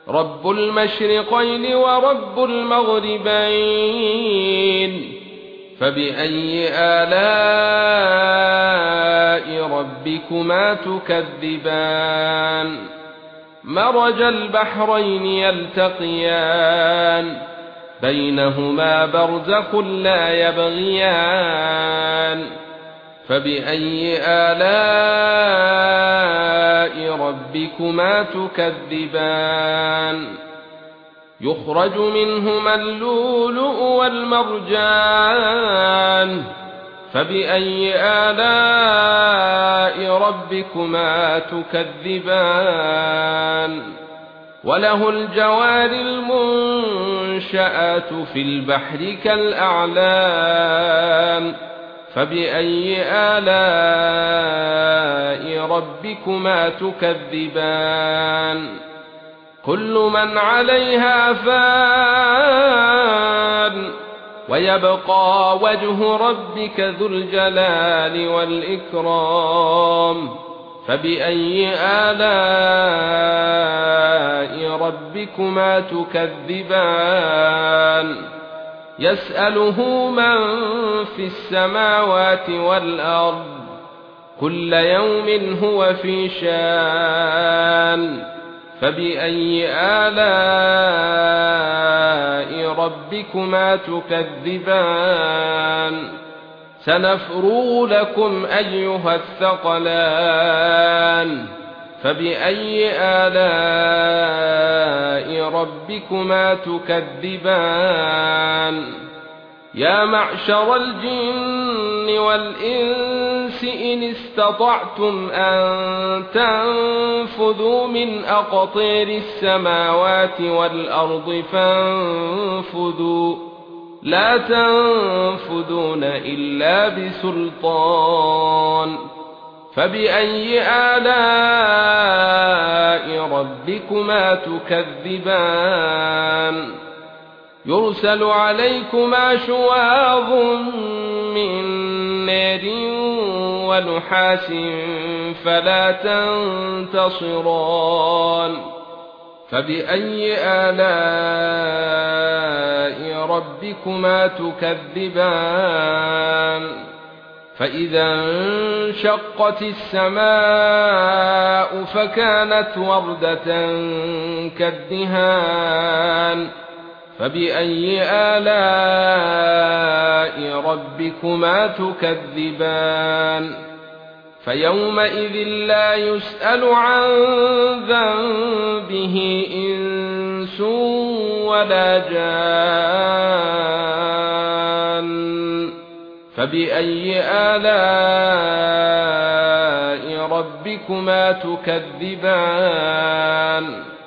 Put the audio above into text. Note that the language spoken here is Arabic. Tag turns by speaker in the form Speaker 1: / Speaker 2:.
Speaker 1: رب المشرقين ورب المغربين فبأي آلاء ربكما تكذبان مرج البحرين يلتقيان بينهما برزخ لا يبغيان فبأي آلاء ربكما تكذبان يخرج منهما اللؤلؤ والمرجان فبأي آلاء ربكما تكذبان وله الجوار المنشآت في البحر كالأعلام فبأي آلاء ربكما تكذبان كل من عليها فان ويبقى وجه ربك ذو الجلال والإكرام فبأي آلاء ربكما تكذبان يسأله من في السماوات والأرض كل يوم هو في شان فبأي آلاء ربكما تكذبان سنفرغ لكم أيها الثقلان فبأي آلاء ربكما تكذبان يا معشر الجن والإنس إن استطعتم أن تنفذوا من أقطار السماوات والأرض فانفذوا لا تنفذون إلا بسلطان فبأي آلاء ربكما تكذبان يرسل عليكما شواظ من نار ونحاس فلا تنتصران فبأي آلاء ربكما تكذبان فإذا انشقت السماء فكانت وردة كالدهان فبأي آلاء ربكما تكذبان فيومئذ لا يسأل عن ذنبه إنس ولا جان فبأي آلاء ربكما تكذبان